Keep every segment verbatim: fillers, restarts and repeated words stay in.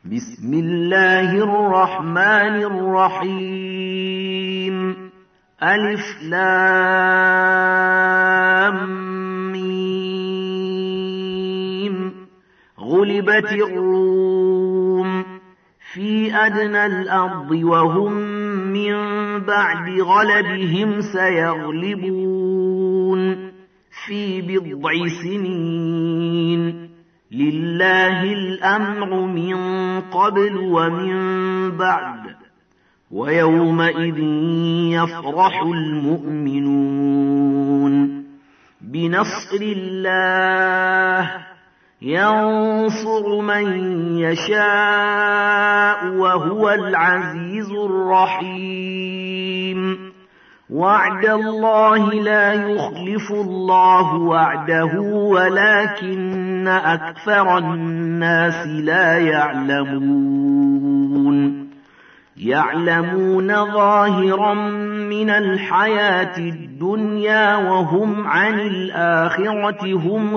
بسم الله الرحمن الرحيم ألف لام ميم غلبت الروم في أدنى الأرض وهم من بعد غلبهم سيغلبون في بضع سنين لله الأمر من قبل ومن بعد ويومئذ يفرح المؤمنون بنصر الله ينصر من يشاء وهو العزيز الرحيم وعد الله لا يخلف الله وعده ولكن أكثر الناس لا يعلمون يعلمون ظاهرا من الحياة الدنيا وهم عن الآخرة هم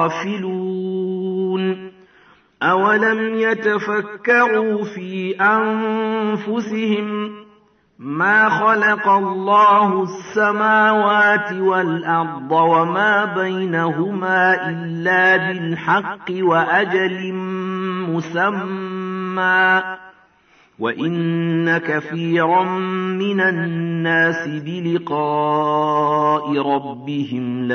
غافلون أولم يتفكروا في أنفسهم ما خلق الله السماوات والأرض وما بينهما إلا بالحق وأجل مسمى وإن كثيرا من الناس بلقاء ربهم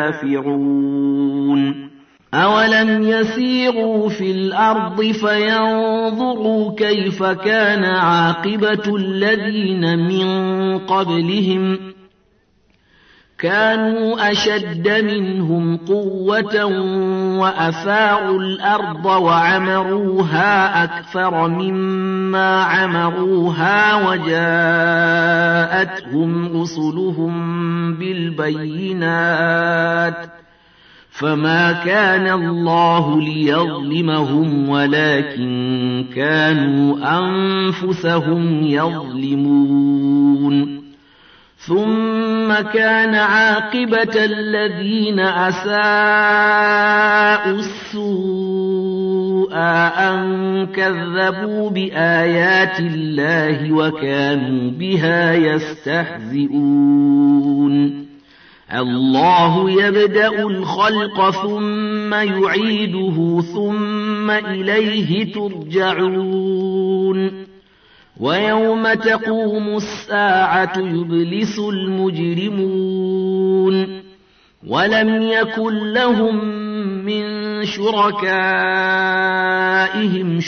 لكافرون أولم يسيروا في الأرض فينظروا كيف كان عاقبة الذين من قبلهم كانوا أشد منهم قوة وأثاروا الأرض وعمروها أكثر مما عمروها وجاءتهم رسلهم بالبينات فما كان الله ليظلمهم ولكن كانوا أنفسهم يظلمون ثم كان عاقبة الذين أساءوا السوء أن كذبوا بآيات الله وكانوا بها يستهزئون الله يبدأ الخلق ثم يعيده ثم إليه ترجعون ويوم تقوم الساعة يبلس المجرمون ولم يكن لهم من شركائهم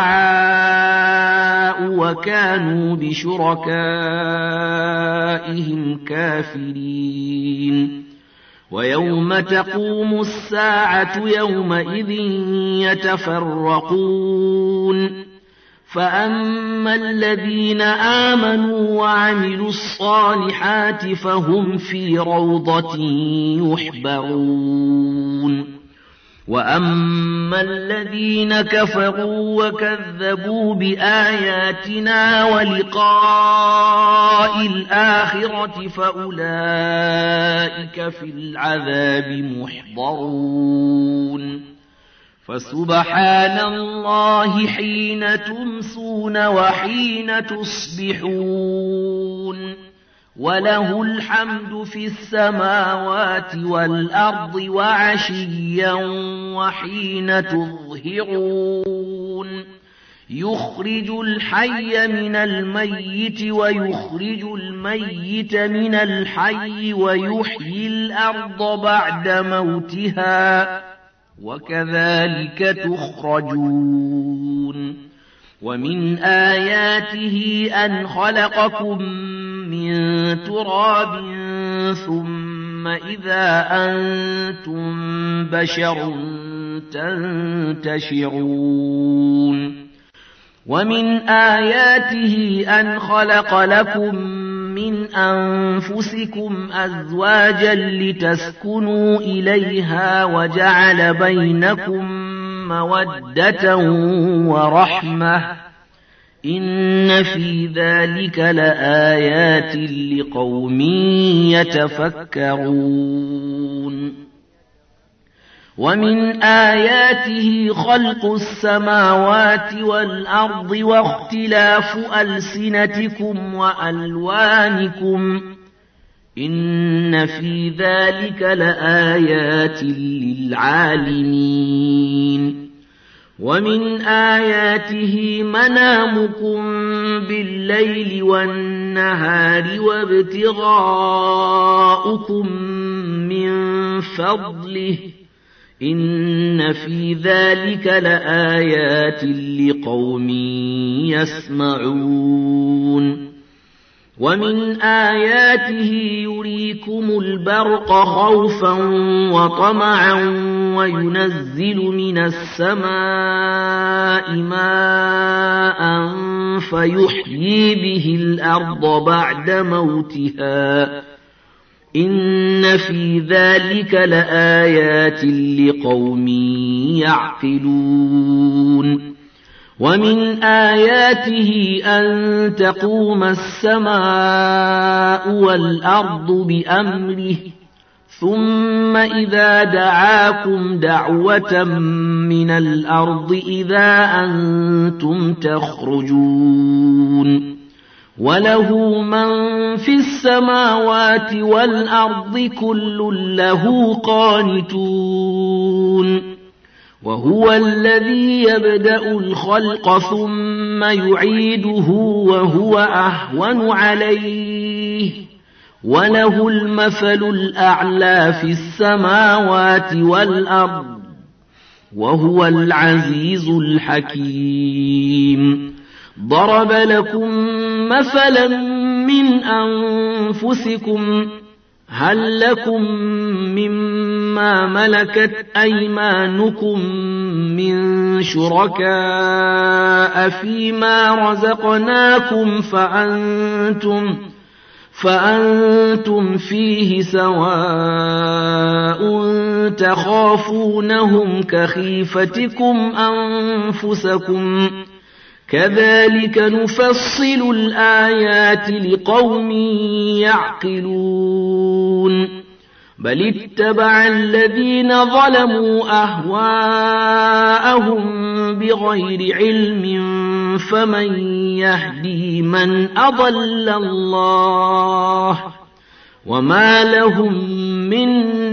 شفعاء وكانوا بشركائهم كافرين ويوم تقوم الساعة يومئذ يتفرقون فأما الذين آمنوا وعملوا الصالحات فهم في روضة يحبرون وأما الذين كفروا وكذبوا بآياتنا ولقاء الآخرة فأولئك في العذاب محضرون فسبحان الله حين تمسون وحين تصبحون وله الحمد في السماوات والأرض وعشيا وحين تظهرون يخرج الحي من الميت ويخرج الميت من الحي ويحيي الأرض بعد موتها وكذلك تخرجون ومن آياته أن خلقكم من تراب ثم إذا أنتم بشر تنتشرون ومن آياته أن خلق لكم من أنفسكم أزواجا لتسكنوا إليها وجعل بينكم مودة ورحمة إن في ذلك لآيات لقوم يتفكرون ومن آياته خلق السماوات والأرض واختلاف ألسنتكم وألوانكم إن في ذلك لآيات للعالمين ومن آياته منامكم بالليل والنهار وابتغاؤكم من فضله إن في ذلك لآيات لقوم يسمعون ومن آياته يريكم البرق خوفا وطمعا وينزل من السماء ماء فيحيي به الأرض بعد موتها إن في ذلك لآيات لقوم يعقلون ومن آياته أن تقوم السماء والأرض بأمره ثم إذا دعاكم دعوة من الأرض إذا أنتم تخرجون وله من في السماوات والأرض كل له قانتون وهو الذي يبدأ الخلق ثم يعيده وهو أهون عليه وله المثل الأعلى في السماوات والأرض وهو العزيز الحكيم ضرب لكم مثلا من أنفسكم هل لكم مما ملكت أيمانكم من شركاء فيما رزقناكم فأنتم فأنتم فيه سواء تخافونهم كخيفتكم أنفسكم كذلك نفصل الآيات لقوم يعقلون بل اتبع الذين ظلموا أهواءهم بغير علم فمن يهدي من أضل الله وما لهم من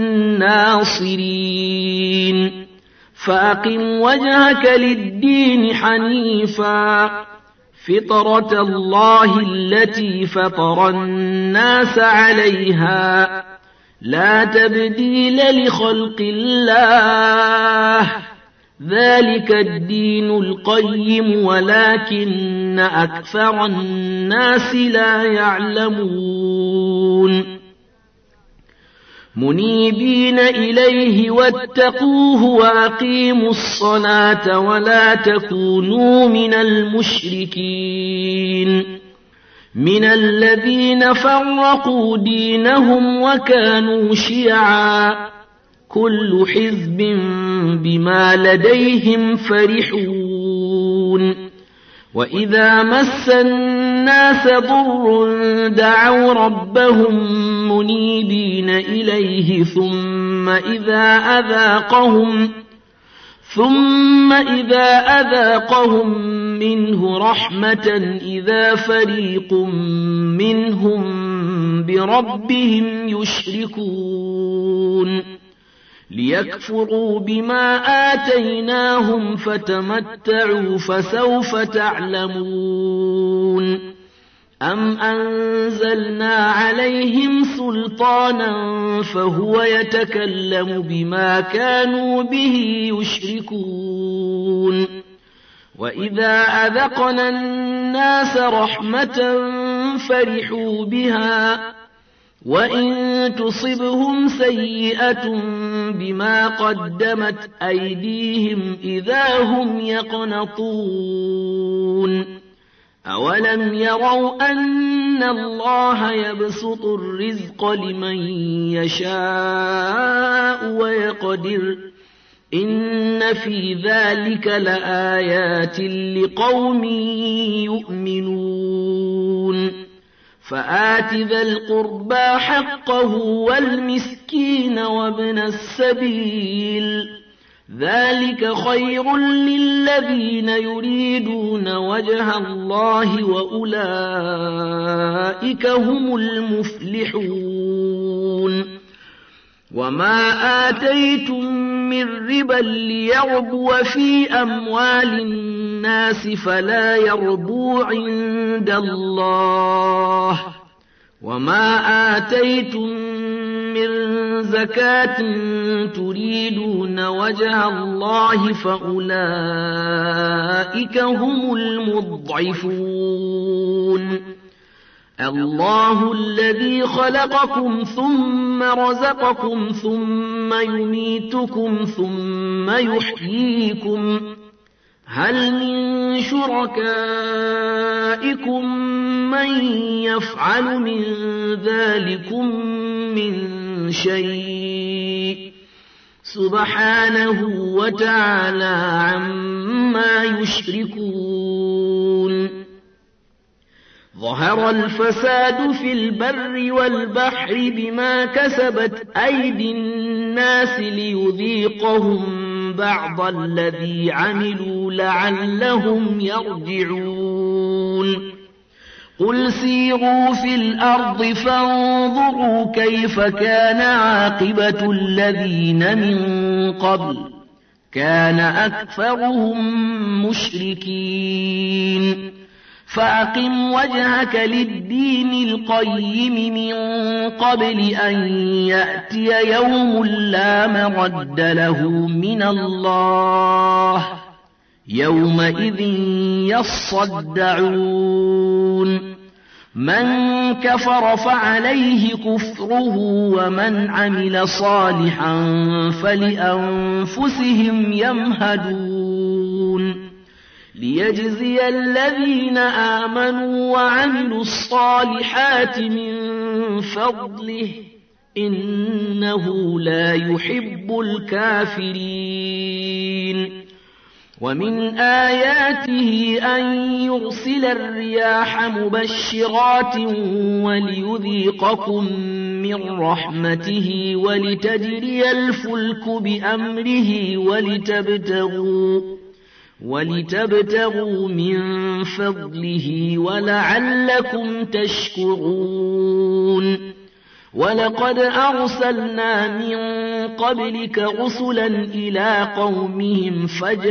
ناصرين فأقم وجهك للدين حنيفا فطرة الله التي فطر الناس عليها لا تبديل لخلق الله ذلك الدين القيم ولكن أكثر الناس لا يعلمون منيبين إليه واتقوه وأقيموا الصلاة ولا تكونوا من المشركين من الذين فرقوا دينهم وكانوا شيعا كل حزب بما لديهم فرحون وإذا مس الناس ضر دعوا ربهم منيبين إليه ثم إذا أذاقهم ثم إذا أذاقهم منه رحمة إذا فريق منهم بربهم يشركون ليكفروا بما آتيناهم فتمتعوا فسوف تعلمون أم أنزلنا عليهم سلطانا فهو يتكلم بما كانوا به يشركون وإذا أذقنا الناس رحمة فرحوا بها وإن تصبهم سيئة بما قدمت أيديهم إذا هم يقنطون أولم يروا أن الله يبسط الرزق لمن يشاء ويقدر إن في ذلك لآيات لقوم يؤمنون فآت ذا القربى حقه والمسكين وابن السبيل ذلك خير للذين يريدون وجه الله وأولئك هم المفلحون وما آتيتم من ربا ليربو في أموال الناس فلا يربو عند الله وما آتيتم من زكاة تريدون وجه الله فأولئك هم المضعفون الله الذي خلقكم ثم رزقكم ثم يميتكم ثم يحييكم هل من شركائكم من يفعل من ذلكم من شيء سبحانه وتعالى عما يشركون ظهر الفساد في البر والبحر بما كسبت أيدي الناس ليذيقهم بعض الذي عملوا لعلهم يرجعون قل سيروا في الأرض فانظروا كيف كان عاقبة الذين من قبل كان أكثرهم مشركين فأقم وجهك للدين القيم من قبل أن يأتي يوم لا مرد له من الله يومئذ يصدعون من كفر فعليه كفره ومن عمل صالحا فلأنفسهم يمهدون ليجزي الذين آمنوا وعملوا الصالحات من فضله إنه لا يحب الكافرين ومن آياته أن يرسل الرياح مبشرات وليذيقكم من رحمته ولتجري الفلك بأمره ولتبتغوا ولتبتغوا من فضله ولعلكم تشكرون ولقد أرسلنا من قبلك رسلا إلى قومهم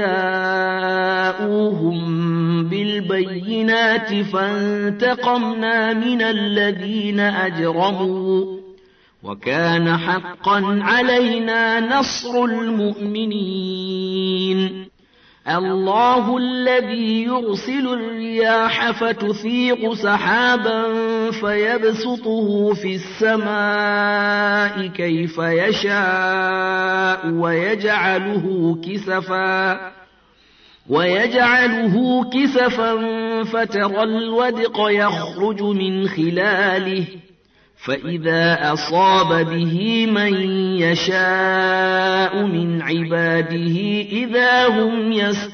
فجاءوهم بالبينات فانتقمنا من الذين أجرموا وكان حقا علينا نصر المؤمنين الله الذي يرسل الرياح فتثيق سحابا فيبسطه في السماء كيف يشاء ويجعله كسفا ويجعله كسفا فترى الودق يخرج من خلاله فإذا أصاب به من يشاء من عباده إذا هم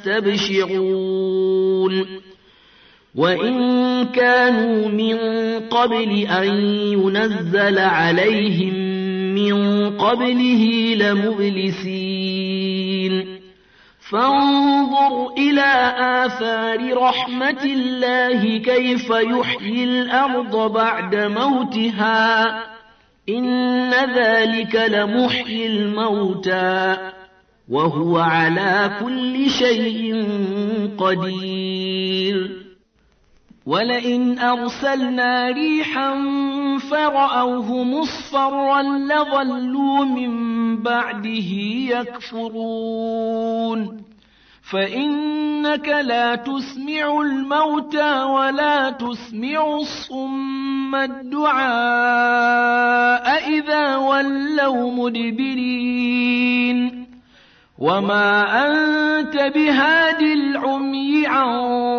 يستبشرون وإن كانوا من قبل أن ينزل عليهم من قبله لمبلسين فانظر إلى آثار رحمة الله كيف يحيي الأرض بعد موتها إن ذلك لمحيي الموتى وهو على كل شيء قدير ولئن أرسلنا ريحا فرأوه مصفرا لظلوا من بعده يكفرون فإنك لا تسمع الموتى ولا تسمع الصم الدعاء إذا ولوا مدبرين وما أنت بهاد العمي عن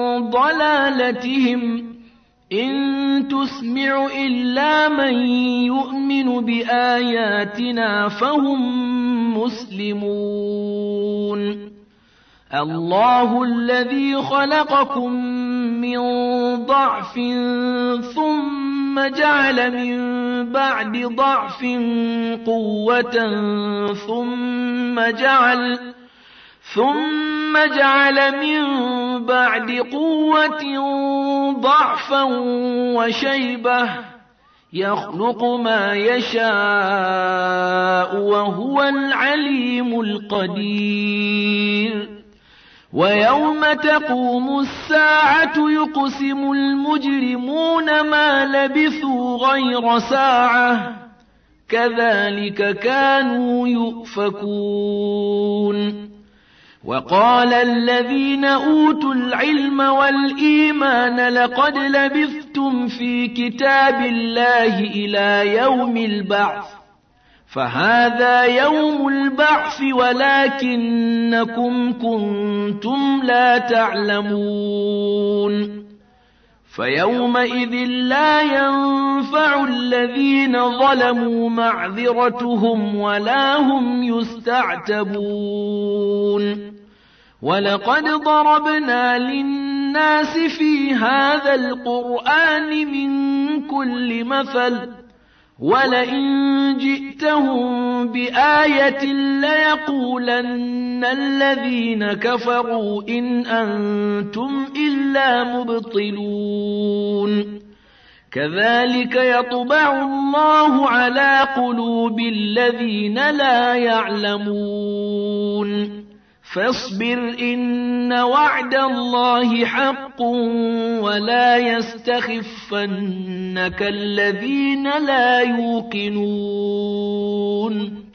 ضلالتهم إن تسمع إلا من يؤمن بآياتنا فهم مسلمون الله الذي خلقكم من ضعف ثم ثم جعل من بعد ضعف قوة ثم جعل ثم جعل من بعد قوة ضعفا وشيبة يخلق ما يشاء وهو العليم القدير ويوم تقوم الساعة يقسم المجرمون ما لبثوا غير ساعة كذلك كانوا يؤفكون وقال الذين أوتوا العلم والإيمان لقد لبثتم في كتاب الله إلى يوم البعث فهذا يوم البعث ولكنكم كنتم لا تعلمون فيومئذ لا ينفع الذين ظلموا معذرتهم ولا هم يستعتبون ولقد ضربنا للناس في هذا القرآن من كل مثل ولئن جئتهم بآية ليقولن الذين كفروا إن أنتم إلا مبطلون كذلك يطبع الله على قلوب الذين لا يعلمون فاصبر إن وعد الله حق ولا يستخفنك الذين لا يوقنون